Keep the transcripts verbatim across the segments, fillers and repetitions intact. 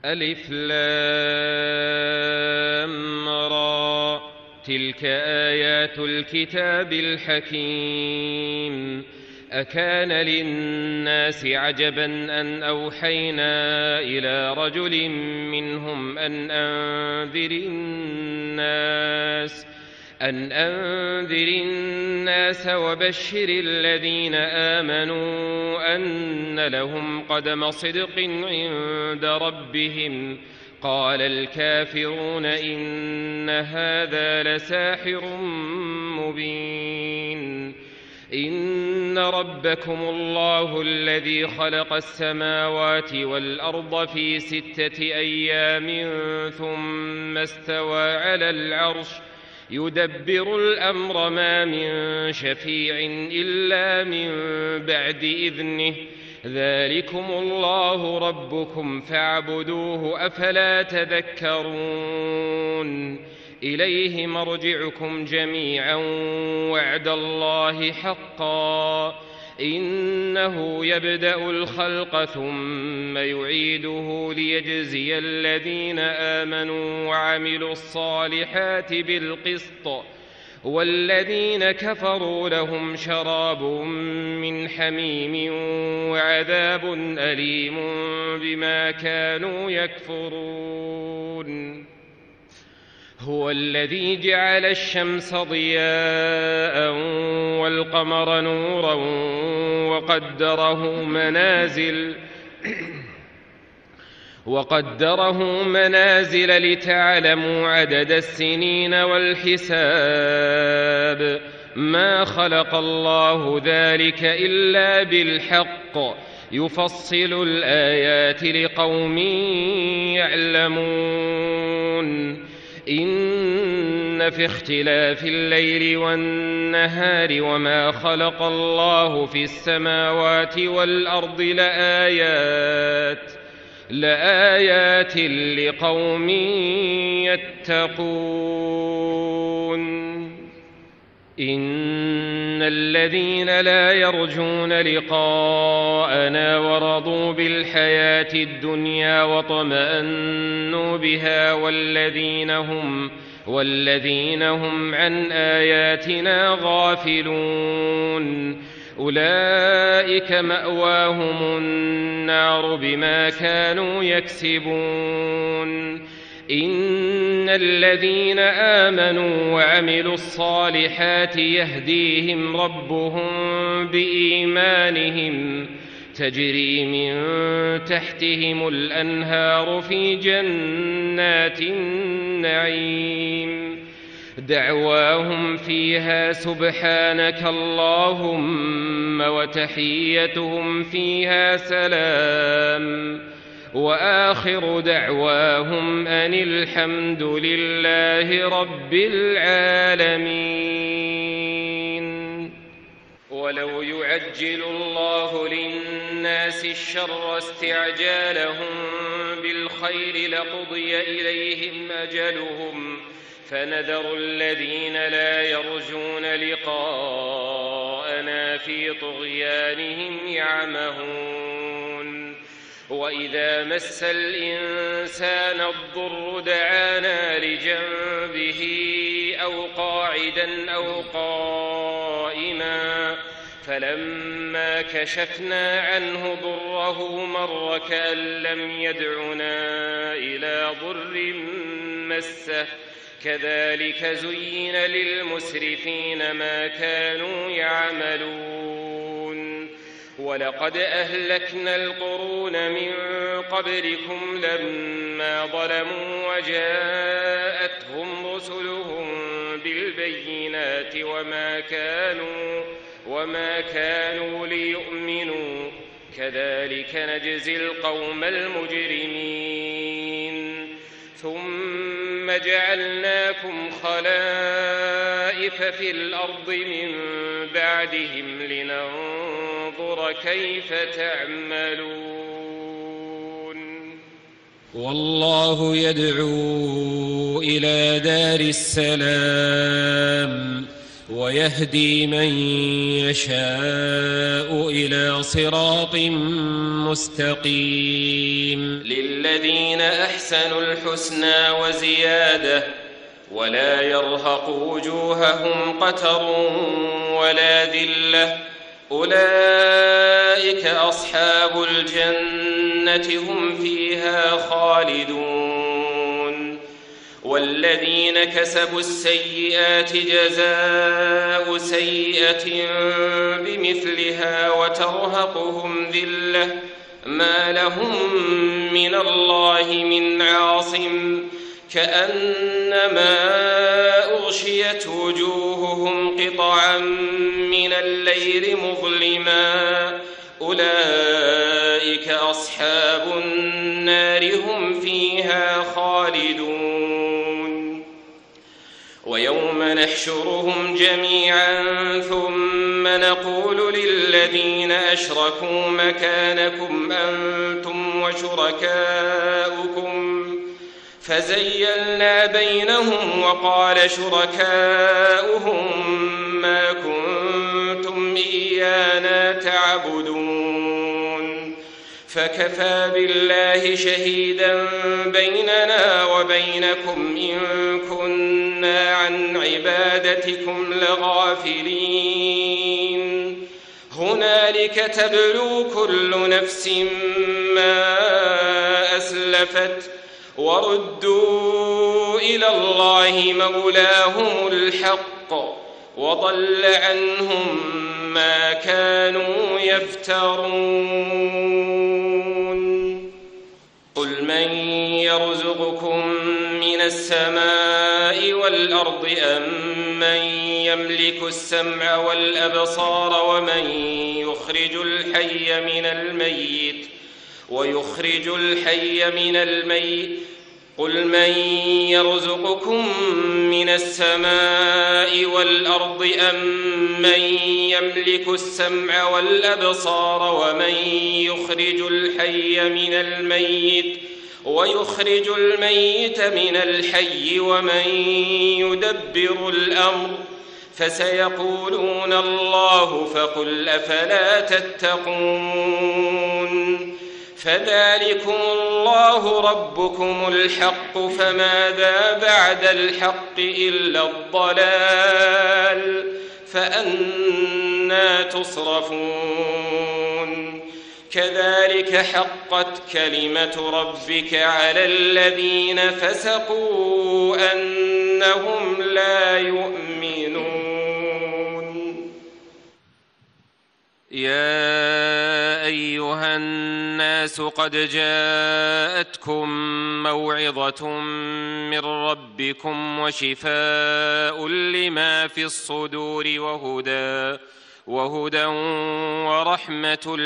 ألف لام را تلك آيات الكتاب الحكيم أكان للناس عجبا أن أوحينا إلى رجل منهم أن أنذر الناس أن أنذر الناس وبشر الذين آمنوا أن لهم قدم صدق عند ربهم قال الكافرون إن هذا لساحر مبين إن ربكم الله الذي خلق السماوات والأرض في ستة أيام ثم استوى على العرش يدبر الأمر ما من شفيع إلا من بعد إذنه ذلكم الله ربكم فاعبدوه أفلا تذكرون إليه مرجعكم جميعا وعد الله حقا إنه يبدأ الخلق ثم يعيده ليجزي الذين آمنوا وعملوا الصالحات بالقسط والذين كفروا لهم شراب من حميم وعذاب أليم بما كانوا يكفرون هو الذي جعل الشمس ضياء والقمر نورا وقدره منازل وقدره منازل لتعلموا عدد السنين والحساب ما خلق الله ذلك إلا بالحق يفصل الآيات لقوم يعلمون إن في اختلاف الليل والنهار وما خلق الله في السماوات والأرض لآيات لآيات لقوم يتقون إن الذين لا يرجون لقاءنا ورضوا بالحياة الدنيا وطمأنوا بها والذين هم والذين هم عن آياتنا غافلون أولئك مأواهم النار بما كانوا يكسبون إن الذين آمنوا وعملوا الصالحات يهديهم ربهم بإيمانهم تجري من تحتهم الأنهار في جنات النعيم دعواهم فيها سبحانك اللهم وتحيتهم فيها سلام وآخر دعواهم أن الحمد لله رب العالمين ولو يعجل الله للناس الشر استعجالهم بالخير لقضي إليهم أجلهم فنذر الذين لا يرجون لقاءنا في طغيانهم يعمهون وإذا مس الإنسان الضر دعانا لجنبه أو قاعدا أو قائما فلما كشفنا عنه ضره مر كأن لم يدعنا إلى ضر مسه كذلك زين للمسرفين ما كانوا يعملون ولقد أهلكنا القرون من قبلكم لما ظلموا وجاءتهم رسلهم بالبينات وما كانوا وما كانوا ليؤمنوا كذلك نجزي القوم المجرمين ثم جعلناكم خلائف في الأرض من بعدهم لننظر كيف تعملون والله يدعو إلى دار السلام ويهدي من يشاء إلى صراط مستقيم. للذين أحسنوا الحسنى وزيادة ولا يرهق وجوههم قتر ولا ذلة أولئك أصحاب الجنة هم فيها خالدون. والذين كسبوا السيئات جزاء سيئة بمثلها وترهقهم ذلة ما لهم من الله من عاصم كأنما أغشيت وجوههم قطعا من الليل مظلما أولئك أصحاب النار هم فيها خالدون. ويوم نحشرهم جميعا ثم نقول للذين أشركوا مكانكم أنتم وشركاؤكم فزيلنا بينهم وقال شركاؤهم ما كنتم إيانا تعبدون فكفى بالله شهيدا بيننا وبينكم إن كنا عن عبادتكم لغافلين. هنالك تبلو كل نفس ما أسلفت وردوا إلى الله مولاهم الحق وضل عنهم ما كانوا يفترون. قل من يرزقكم من السماء والأرض أم من يملك السمع والأبصار ومن يخرج الحي من الميت ويخرج الحي من الميت قل من يرزقكم من السماء والأرض أم من يملك السمع والأبصار ومن يخرج الحي من الميت ويخرج الميت من الحي ومن يدبر الأمر فسيقولون الله فقل أفلا تتقون. فذلكم الله ربكم الحق فماذا بعد الحق إلا الضلال فأنى تصرفون. كذلك حقت كلمة ربك على الذين فسقوا أنهم لا يؤمنون. يا أيها الناس قد جاءتكم موعظة من ربكم وشفاء لما في الصدور وهدى وهدى ورحمة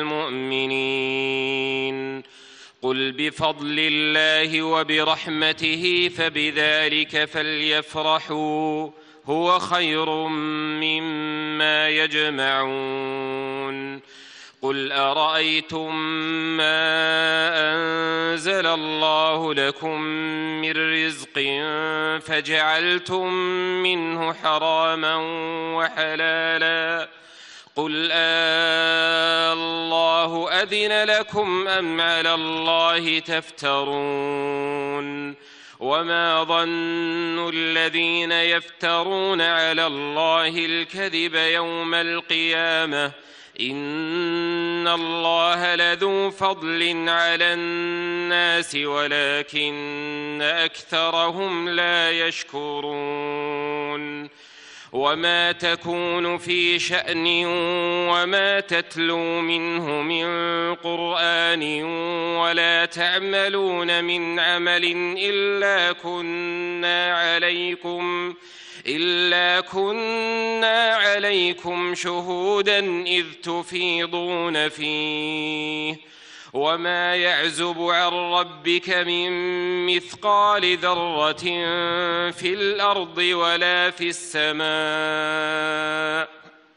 للمؤمنين. قل بفضل الله وبرحمته فبذلك فليفرحوا هو خير مما يجمعون. قل أرأيتم ما أنزل الله لكم من رزق فجعلتم منه حراما وحلالا قل آه الله أذن لكم أم على الله تفترون. وما ظن الذين يفترون على الله الكذب يوم القيامة إن الله لذو فضل على الناس ولكن أكثرهم لا يشكرون. وما تكون في شأن وما تتلو منه من قرآن ولا تعملون من عمل إلا كنا عليكم إلا كنا عليكم شهودا إذ تفيضون فيه. وما يعزب عن ربك من مثقال ذرة في الأرض ولا في السماء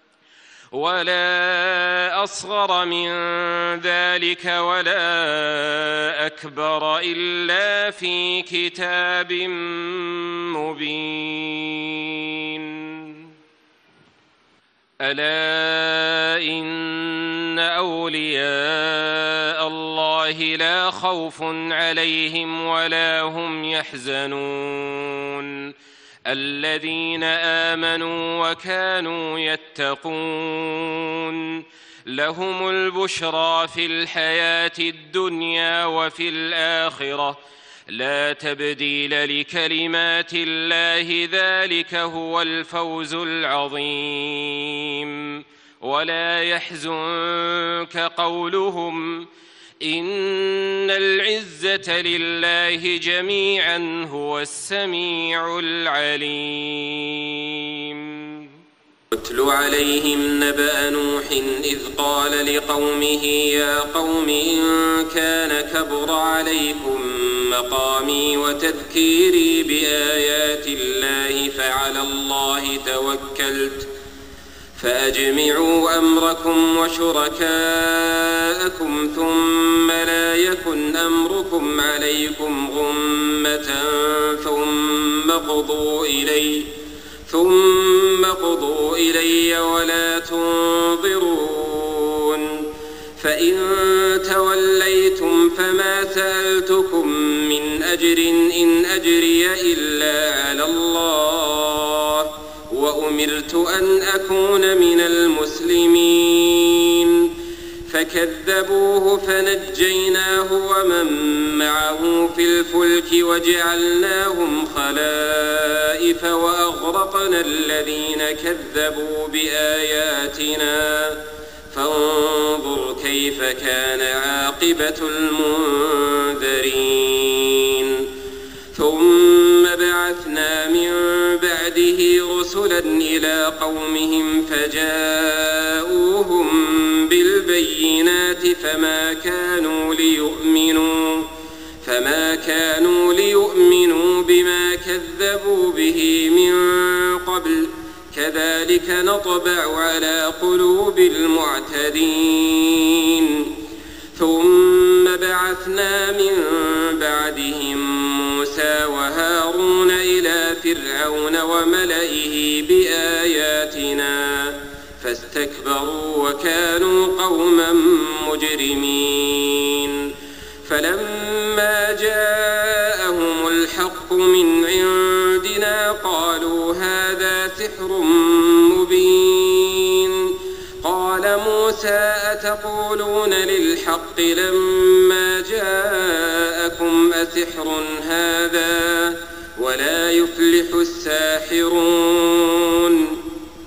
ولا أصغر من ذلك ولا أكبر إلا في كتاب مبين. ألا إن أولياء الله لا خوف عليهم ولا هم يحزنون الذين آمنوا وكانوا يتقون لهم البشرى في الحياة الدنيا وفي الآخرة لا تبديل لكلمات الله ذلك هو الفوز العظيم ولا يحزنك قولهم إن العزة لله جميعا هو السميع العليم. اتل عليهم نبأ نوح إذ قال لقومه يا قوم إن كان كبر عليكم مقامي وتذكيري بآيات الله فعلى الله توكلت فأجمعوا أمركم وشركاءكم ثم لا يكن أمركم عليكم غمة ثم قضوا إلي ثم قضوا إلي ولا تنظرون فإن توليتم فما سألتكم من أجر إن أجري إلا على الله وأمرت أن أكون من المسلمين فكذبوه فنجيناه ومن معه في الفلك وجعلناهم خلائف وأغرقنا الذين كذبوا بآياتنا فانظر كيف كان عاقبة المنذرين. ثم بعثنا من بعده رسلا إلى قومهم فجاءوهم بالبينات فما كانوا ليؤمنوا فما كانوا ليؤمنوا بما كذبوا به من قبل كذلك نطبع على قلوب المعتدين. ثم بعثنا من بعدهم موسى وهارون إلى فرعون وملئه بآياتنا فاستكبروا وكانوا قوما مجرمين. فلما جاءهم الحق من عندنا قالوا هذا سحر مبين. قال موسى أتقولون للحق لما جاءكم أسحر هذا ولا يفلح الساحرون.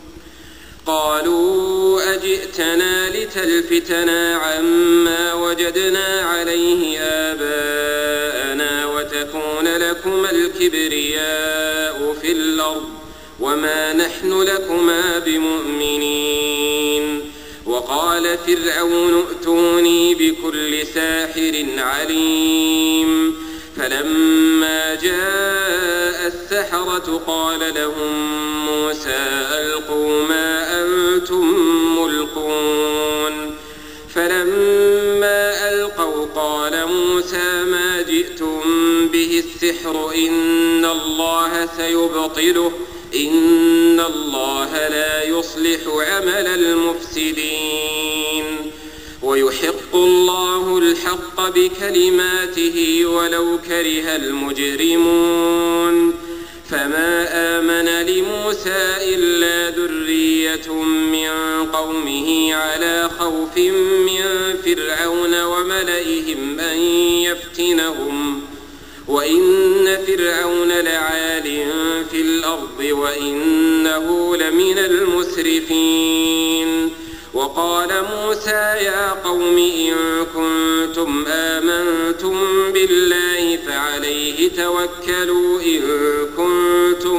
قالوا أجئتنا لتلفتنا عما وجدنا عليه آباءنا وتكون لكما الكبرياء في الأرض وما نحن لكما بمؤمنين. وقال فرعون ائتوني بكل ساحر عليم. فلما جاء السحرة قال لهم موسى ألقوا ما أنتم ملقون. فلما ألقوا قال موسى ما جئتم به السحر إن الله سيبطله إن الله لا يصلح عمل المفسدين ويحق الله الحق بكلماته ولو كره المجرمون. فما آمن لموسى إلا ذرية من قومه على خوف من فرعون وملئهم أن يفتنهم وإن فرعون لعال في الأرض وإنه لمن المسرفين. وقال موسى يا قوم إن كنتم آمنتم بالله فعليه توكلوا إن كنتم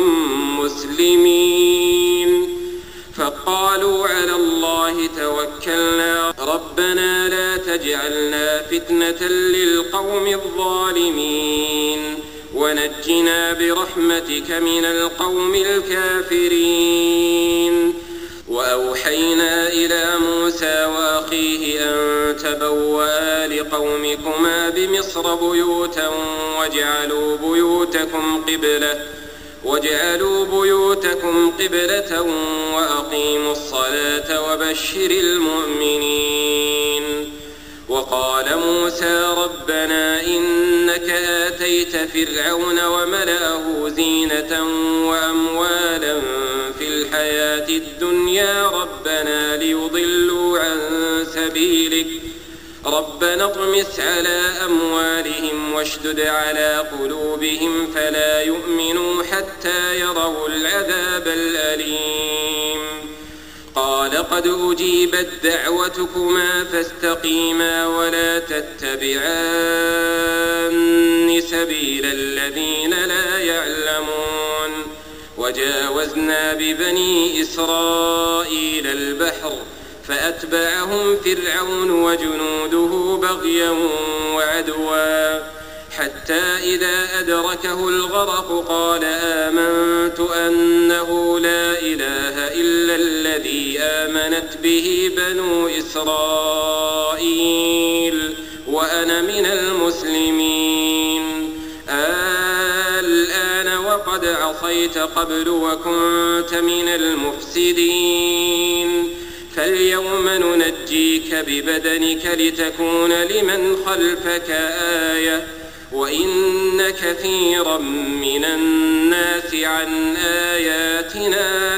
مسلمين. فقالوا على الله توكلنا ربنا لا تجعلنا فتنة للقوم الظالمين ونجنا برحمتك من القوم الكافرين. وأوحينا إلى موسى وأخيه أن تبوأ لقومكما بمصر بيوتا واجعلوا بيوتكم قبلة واجعلوا بيوتكم قبلة وأقيموا الصلاة وبشر المؤمنين. وقال موسى ربنا إنك آتيت فرعون وملأه زينة وأموالا في الحياة الدنيا ربنا ليضلوا عن سبيلك ربنا اطمس على أموالهم واشدد على قلوبهم فلا يؤمنوا حتى يروا العذاب الأليم. قال قد أجيبت دعوتكما فاستقيما ولا تتبعان سبيل الذين لا يعلمون. وجاوزنا ببني إسرائيل البحر فأتبعهم فرعون وجنوده بغيا وعدوا حتى إذا أدركه الغرق قال آمنت أنه لا إله إلا الذي آمنت به بنو إسرائيل وأنا من المسلمين. الآن وقد عصيت قبل وكنت من المفسدين فاليوم ننجيك ببدنك لتكون لمن خلفك آية وإن كثيرا من الناس عن آياتنا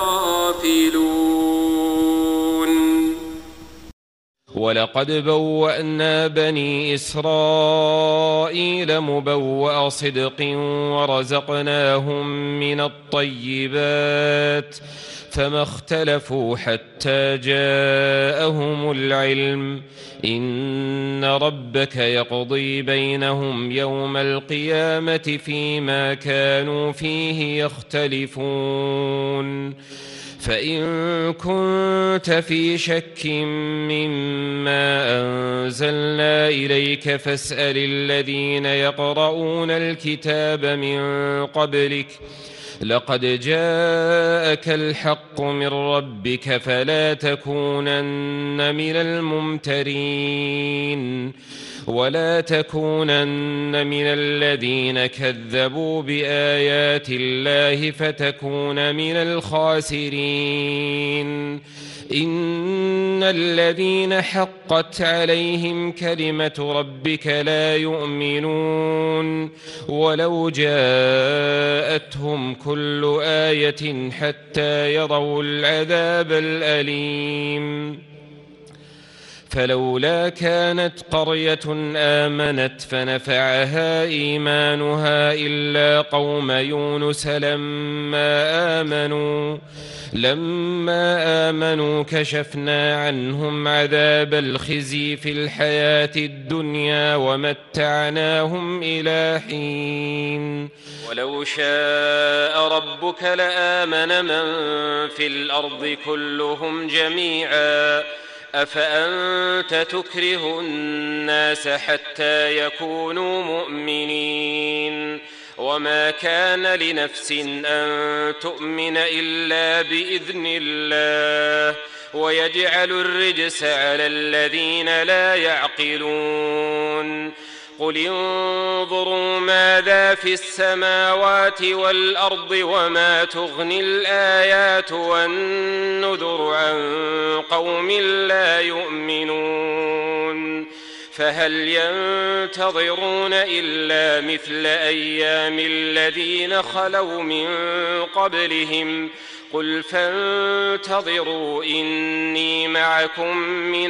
لغافلون. ولقد بوأنا بني إسرائيل مبوأ صدق ورزقناهم من الطيبات فما اختلفوا حتى جاءهم العلم إن ربك يقضي بينهم يوم القيامة فيما كانوا فيه يختلفون. فإن كنت في شك مما أنزلنا إليك فاسأل الذين يقرؤون الكتاب من قبلك لقد جاءك الحق من ربك فلا تكونن من الممترين ولا تكونن من الذين كذبوا بآيات الله فتكون من الخاسرين. إن الذين حقت عليهم كلمة ربك لا يؤمنون ولو جاءتهم كل آية حتى يروا العذاب الأليم. فلولا كانت قرية آمنت فنفعها إيمانها إلا قوم يونس لما آمنوا لما آمنوا كشفنا عنهم عذاب الخزي في الحياة الدنيا ومتعناهم إلى حين. ولو شاء ربك لآمن من في الأرض كلهم جميعا أفأنت تكره الناس حتى يكونوا مؤمنين وما كان لنفس أن تؤمن إلا بإذن الله ويجعل الرجس على الذين لا يعقلون. قل انظروا ماذا في السماوات والأرض وما تغني الآيات والنذر عن قوم لا يؤمنون. فهل ينتظرون إلا مثل أيام الذين خلوا من قبلهم قل فانتظروا إني معكم من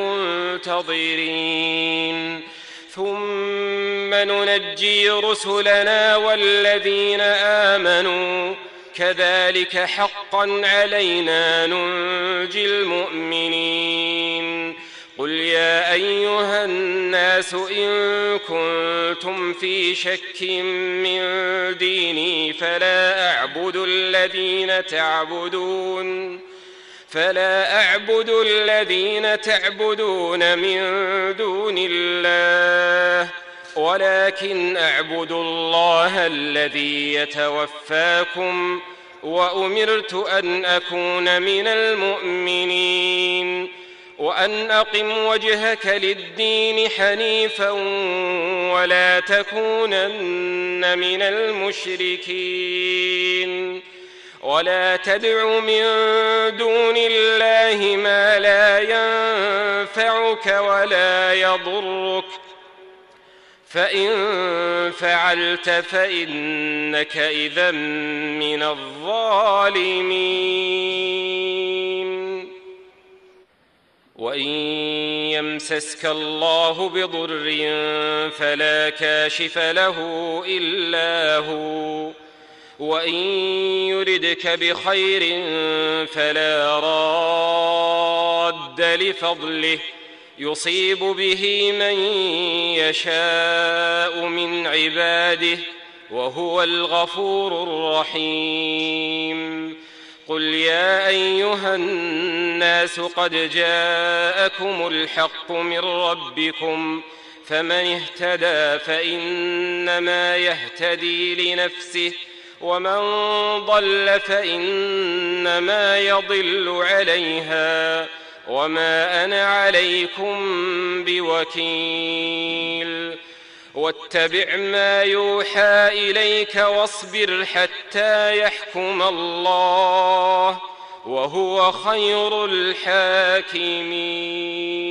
المنتظرين. ثم ننجي رسلنا والذين آمنوا كذلك حقا علينا ننجي المؤمنين. قل يا أيها الناس إن كنتم في شك من ديني فلا أعبد الذين تعبدون فلا أعبد الذين تعبدون من دون الله ولكن أعبد الله الذي يتوفاكم وأمرت أن أكون من المؤمنين. وأن أقم وجهك للدين حنيفا ولا تكونن من المشركين ولا تدع من دون الله ما لا ينفعك ولا يضرك فإن فعلت فإنك إذا من الظالمين. وإن يمسسك الله بضر فلا كاشف له إلا هو وإن يردك بخير فلا راد لفضله يصيب به من يشاء من عباده وهو الغفور الرحيم. قل يا أيها الناس قد جاءكم الحق من ربكم فمن اهتدى فإنما يهتدي لنفسه ومن ضل فإنما يضل عليها وما أنا عليكم بوكيل. واتبع ما يوحى إليك واصبر حتى يحكم الله وهو خير الحاكمين.